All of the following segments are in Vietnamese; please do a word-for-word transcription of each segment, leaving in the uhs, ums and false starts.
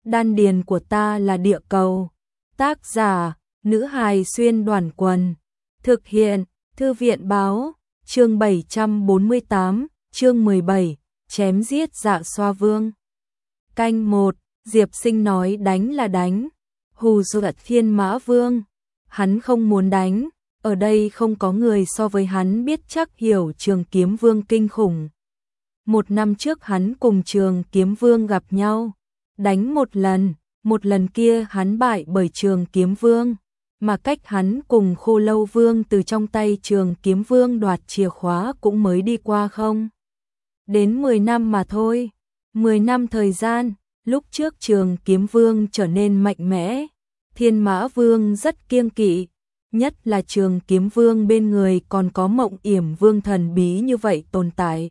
Đan điền của ta là địa cầu. Tác giả, nữ hài xuyên đoàn quần. Thực hiện, thư viện báo, chương bảy trăm bốn mươi tám, chương mười bảy, chém giết Dạ Xoa Vương. Canh một, Diệp Sinh nói đánh là đánh. Hù dọa Thiên Mã Vương. Hắn không muốn đánh, ở đây không có người so với hắn biết chắc hiểu Trường Kiếm Vương kinh khủng. Một năm trước hắn cùng Trường Kiếm Vương gặp nhau, đánh một lần, một lần kia hắn bại bởi Trường Kiếm Vương, mà cách hắn cùng Khô Lâu Vương từ trong tay Trường Kiếm Vương đoạt chìa khóa cũng mới đi qua không đến mười năm mà thôi. mười năm thời gian, lúc trước Trường Kiếm Vương trở nên mạnh mẽ, Thiên Mã Vương rất kiêng kỵ, nhất là Trường Kiếm Vương bên người còn có Mộng Yểm Vương thần bí như vậy tồn tại.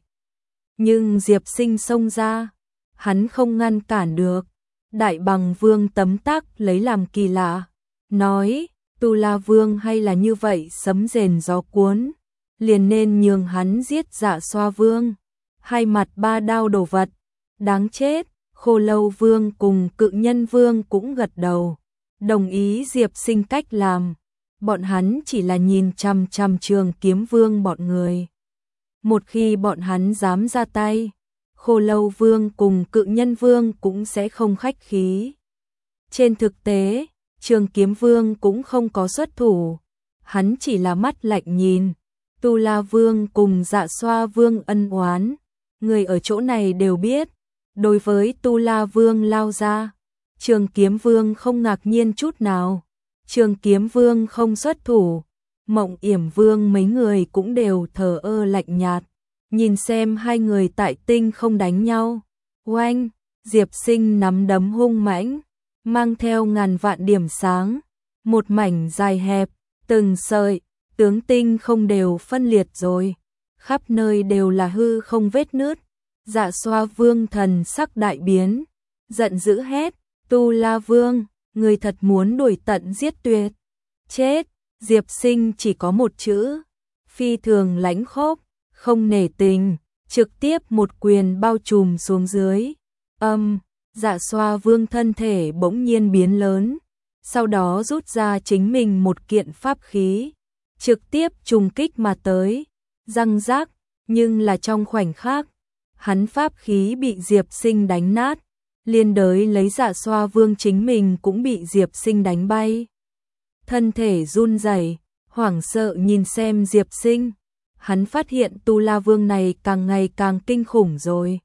Nhưng Diệp Sinh xông ra, hắn không ngăn cản được. Đại Bằng Vương tấm tắc lấy làm kỳ lạ, nói, Tu La Vương hay là như vậy sấm rền gió cuốn, liền nên nhường hắn giết Dạ Xoa Vương. Hai mặt ba đao đồ vật, đáng chết. Khô Lâu Vương cùng Cự Nhân Vương cũng gật đầu, đồng ý Diệp Sinh cách làm. Bọn hắn chỉ là nhìn chằm chằm Trường Kiếm Vương bọn người. Một khi bọn hắn dám ra tay, Khô Lâu Vương cùng Cự Nhân Vương cũng sẽ không khách khí. Trên thực tế, Trường Kiếm Vương cũng không có xuất thủ, hắn chỉ là mắt lạnh nhìn. Tu La Vương cùng Dạ Xoa Vương ân oán, người ở chỗ này đều biết. Đối với Tu La Vương lao ra, Trường Kiếm Vương không ngạc nhiên chút nào. Trường Kiếm Vương không xuất thủ, Mộng Yểm Vương mấy người cũng đều thờ ơ lạnh nhạt, nhìn xem hai người tại tinh không đánh nhau. Oanh, Diệp Sinh nắm đấm hung mãnh, mang theo ngàn vạn điểm sáng, một mảnh dài hẹp, từng sợi, tướng tinh không đều phân liệt rồi, khắp nơi đều là hư không vết nứt. Dạ Xoa Vương thần sắc đại biến, giận dữ hét, Tu La Vương, người thật muốn đuổi tận giết tuyệt. Chết. Diệp Sinh chỉ có một chữ, phi thường lãnh khốc, không nể tình, trực tiếp một quyền bao trùm xuống dưới. Âm, Dạ Xoa Vương thân thể bỗng nhiên biến lớn, sau đó rút ra chính mình một kiện pháp khí, trực tiếp trùng kích mà tới, răng rác, nhưng là trong khoảnh khắc, hắn pháp khí bị Diệp Sinh đánh nát, liên đới lấy Dạ Xoa Vương chính mình cũng bị Diệp Sinh đánh bay. Thân thể run rẩy, hoảng sợ nhìn xem Diệp Sinh, hắn phát hiện Tu La Vương này càng ngày càng kinh khủng rồi.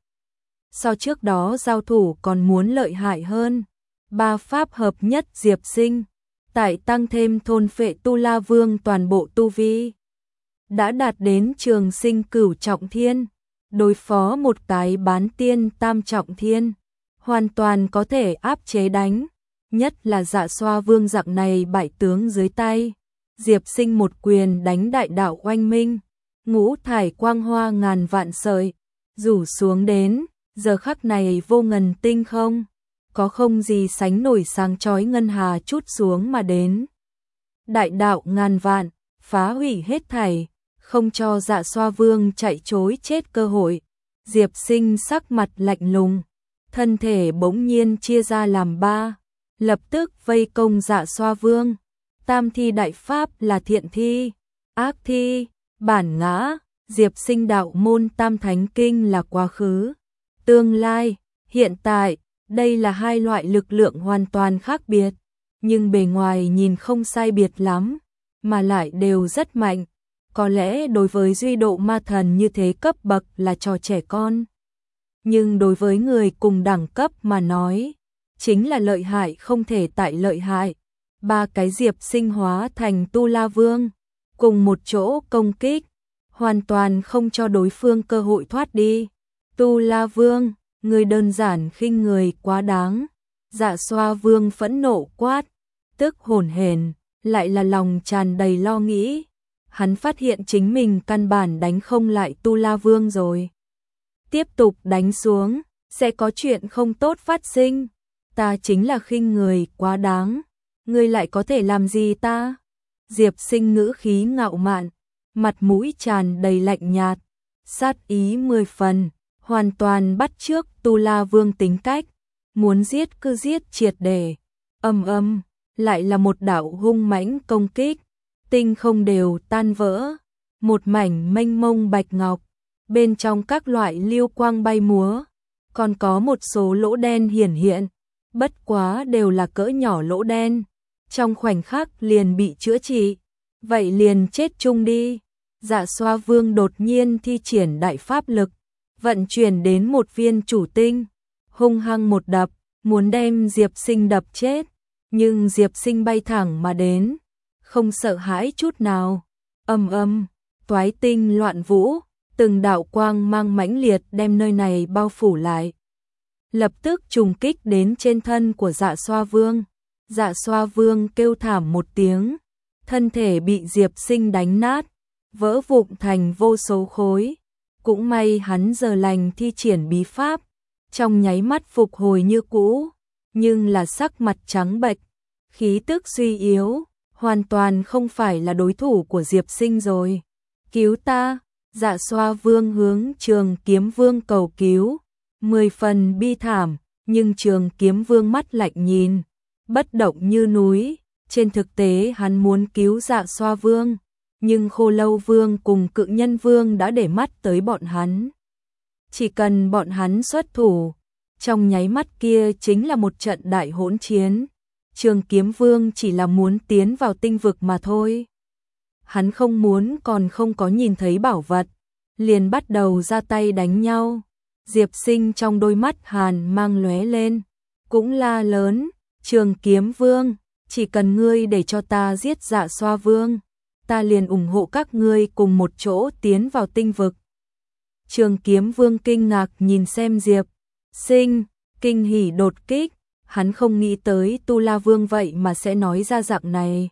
So trước đó giao thủ còn muốn lợi hại hơn. Ba pháp hợp nhất Diệp Sinh, tại tăng thêm thôn phệ Tu La Vương toàn bộ tu vi, đã đạt đến Trường Sinh cửu trọng thiên. Đối phó một cái bán tiên tam trọng thiên, hoàn toàn có thể áp chế đánh, nhất là Dạ Xoa Vương dạng này bại tướng dưới tay. Diệp Sinh một quyền đánh đại đạo oanh minh, ngũ thải quang hoa ngàn vạn sợi, rủ xuống đến, giờ khắc này vô ngần tinh không, có không gì sánh nổi sáng chói ngân hà chút xuống mà đến. Đại đạo ngàn vạn, phá hủy hết thảy, không cho Dạ Xoa Vương chạy trối chết cơ hội. Diệp Sinh sắc mặt lạnh lùng, thân thể bỗng nhiên chia ra làm ba, lập tức vây công Dạ Xoa Vương. Tam thi đại pháp là thiện thi, ác thi, bản ngã. Diệp Sinh đạo môn Tam Thánh Kinh là quá khứ, tương lai, hiện tại, đây là hai loại lực lượng hoàn toàn khác biệt, nhưng bề ngoài nhìn không sai biệt lắm, mà lại đều rất mạnh. Có lẽ đối với Duy Độ Ma Thần như thế cấp bậc là trò trẻ con, nhưng đối với người cùng đẳng cấp mà nói, chính là lợi hại không thể tại lợi hại. Ba cái Diệp Sinh hóa thành Tu La Vương, cùng một chỗ công kích, hoàn toàn không cho đối phương cơ hội thoát đi. Tu La Vương, người đơn giản khinh người quá đáng. Dạ Xoa Vương phẫn nộ quát, tức hổn hển, lại là lòng tràn đầy lo nghĩ. Hắn phát hiện chính mình căn bản đánh không lại Tu La Vương rồi. Tiếp tục đánh xuống, sẽ có chuyện không tốt phát sinh. Ta chính là khinh người quá đáng, ngươi lại có thể làm gì ta? Diệp Sinh ngữ khí ngạo mạn, mặt mũi tràn đầy lạnh nhạt, sát ý mười phần, hoàn toàn bắt chước Tu La Vương tính cách. muốn giết cứ giết triệt để. Ầm ầm, lại là một đạo hung mãnh công kích, tinh không đều tan vỡ, một mảnh mênh mông bạch ngọc, bên trong các loại lưu quang bay múa, còn có một số lỗ đen hiển hiện, bất quá đều là cỡ nhỏ lỗ đen, trong khoảnh khắc liền bị chữa trị, vậy liền chết chung đi. Dạ Xoa Vương đột nhiên thi triển đại pháp lực, vận chuyển đến một viên chủ tinh, hung hăng một đập, muốn đem Diệp Sinh đập chết, nhưng Diệp Sinh bay thẳng mà đến, không sợ hãi chút nào. Ầm ầm, toái tinh loạn vũ, từng đạo quang mang mãnh liệt đem nơi này bao phủ lại, lập tức trùng kích đến trên thân của Dạ Xoa Vương. Dạ Xoa Vương kêu thảm một tiếng, thân thể bị Diệp Sinh đánh nát, vỡ vụn thành vô số khối. Cũng may hắn giờ lành thi triển bí pháp, trong nháy mắt phục hồi như cũ, nhưng là sắc mặt trắng bệch, khí tức suy yếu, hoàn toàn không phải là đối thủ của Diệp Sinh rồi. Cứu ta! Dạ Xoa Vương hướng Trường Kiếm Vương cầu cứu, mười phần bi thảm, nhưng Trường Kiếm Vương mắt lạnh nhìn, bất động như núi. Trên thực tế hắn muốn cứu Dạ Xoa Vương, nhưng Khô Lâu Vương cùng Cự Nhân Vương đã để mắt tới bọn hắn. Chỉ cần bọn hắn xuất thủ, trong nháy mắt kia chính là một trận đại hỗn chiến. Trường Kiếm Vương chỉ là muốn tiến vào tinh vực mà thôi. Hắn không muốn còn không có nhìn thấy bảo vật, liền bắt đầu ra tay đánh nhau. Diệp Sinh trong đôi mắt hàn mang lóe lên, cũng la lớn, Trường Kiếm Vương, chỉ cần ngươi để cho ta giết Dạ Xoa Vương, ta liền ủng hộ các ngươi cùng một chỗ tiến vào tinh vực. Trường Kiếm Vương kinh ngạc nhìn xem Diệp Sinh, kinh hỉ đột kích, hắn không nghĩ tới Tu La Vương vậy mà sẽ nói ra dạng này.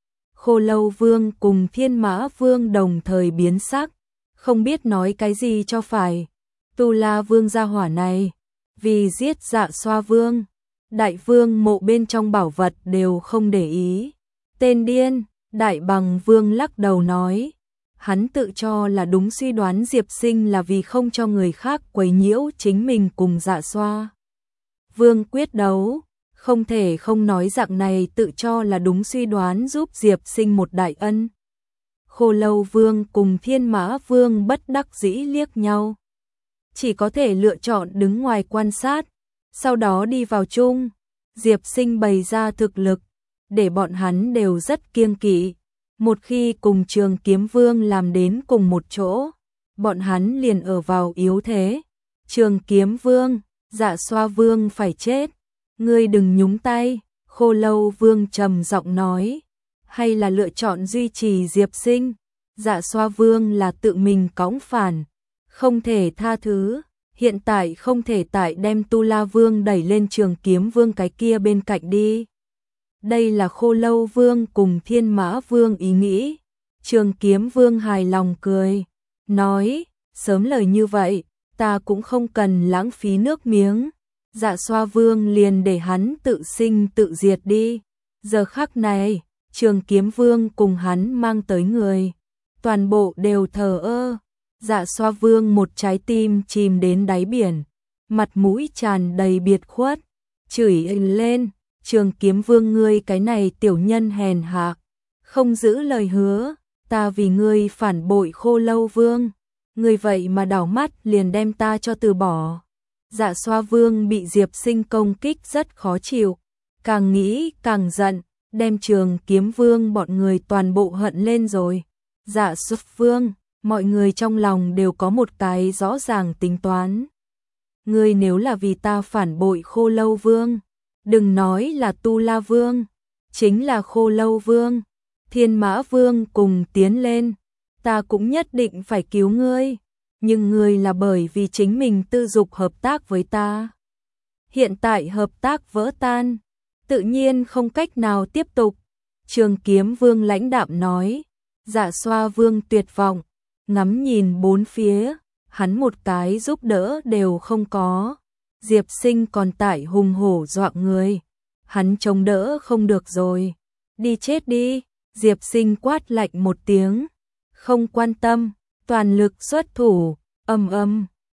Khô Lâu Vương cùng Thiên Mã Vương đồng thời biến sắc, không biết nói cái gì cho phải. Tu La Vương gia hỏa này, vì giết Dạ Xoa Vương, Đại Vương mộ bên trong bảo vật đều không để ý. Tên điên! Đại Bằng Vương lắc đầu nói, hắn tự cho là đúng suy đoán Diệp Sinh là vì không cho người khác quấy nhiễu chính mình cùng Dạ Xoa Vương quyết đấu, không thể không nói dạng này tự cho là đúng suy đoán giúp Diệp Sinh một đại ân. Khô Lâu Vương cùng Thiên Mã Vương bất đắc dĩ liếc nhau, chỉ có thể lựa chọn đứng ngoài quan sát, sau đó đi vào chung. Diệp Sinh bày ra thực lực, để bọn hắn đều rất kiêng kỵ. Một khi cùng Trường Kiếm Vương làm đến cùng một chỗ, bọn hắn liền ở vào yếu thế. Trường Kiếm Vương, Dạ Xoa Vương phải chết, ngươi đừng nhúng tay. Khô Lâu Vương trầm giọng nói, hay là lựa chọn duy trì Diệp Sinh. Dạ Xoa Vương là tự mình cõng phản, không thể tha thứ. Hiện tại không thể tại đem Tu La Vương đẩy lên Trường Kiếm Vương cái kia bên cạnh đi. Đây là Khô Lâu Vương cùng Thiên Mã Vương ý nghĩ. Trường Kiếm Vương hài lòng cười, nói, sớm lời như vậy, ta cũng không cần lãng phí nước miếng. Dạ Xoa Vương liền để hắn tự sinh tự diệt đi. Giờ khắc này, Trường Kiếm Vương cùng hắn mang tới người, toàn bộ đều thờ ơ. Dạ Xoa Vương một trái tim chìm đến đáy biển, mặt mũi tràn đầy biệt khuất, chửi lên, Trường Kiếm Vương ngươi cái này tiểu nhân hèn hạ, không giữ lời hứa, ta vì ngươi phản bội Khô Lâu Vương, ngươi vậy mà đảo mắt liền đem ta cho từ bỏ. Dạ Xoa Vương bị Diệp Sinh công kích rất khó chịu, càng nghĩ càng giận, đem Trường Kiếm Vương bọn người toàn bộ hận lên rồi. Dạ Xoa Vương, mọi người trong lòng đều có một cái rõ ràng tính toán. Ngươi nếu là vì ta phản bội Khô Lâu Vương, đừng nói là Tu La Vương, chính là Khô Lâu Vương, Thiên Mã Vương cùng tiến lên, ta cũng nhất định phải cứu ngươi, nhưng ngươi là bởi vì chính mình tư dục hợp tác với ta. Hiện tại hợp tác vỡ tan, tự nhiên không cách nào tiếp tục. Trường Kiếm Vương lãnh đạm nói. Dạ Xoa Vương tuyệt vọng, ngắm nhìn bốn phía, hắn một cái giúp đỡ đều không có. Diệp Sinh còn tại hùng hổ dọa người, hắn chống đỡ không được rồi, đi chết đi. Diệp Sinh quát lạnh một tiếng, không quan tâm, toàn lực xuất thủ, ầm ầm,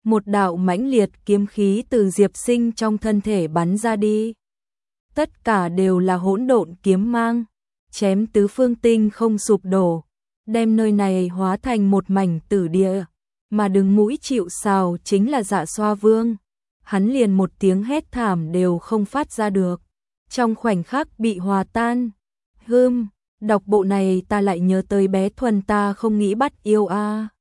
một đạo mãnh liệt kiếm khí từ Diệp Sinh trong thân thể bắn ra đi. Tất cả đều là hỗn độn kiếm mang, chém tứ phương tinh không sụp đổ, đem nơi này hóa thành một mảnh tử địa, mà đứng mũi chịu sào chính là Dạ Xoa Vương. Hắn liền một tiếng hét thảm đều không phát ra được, trong khoảnh khắc bị hòa tan. Hừm, đọc bộ này ta lại nhớ tới bé Thuần ta không nghĩ bắt yêu a.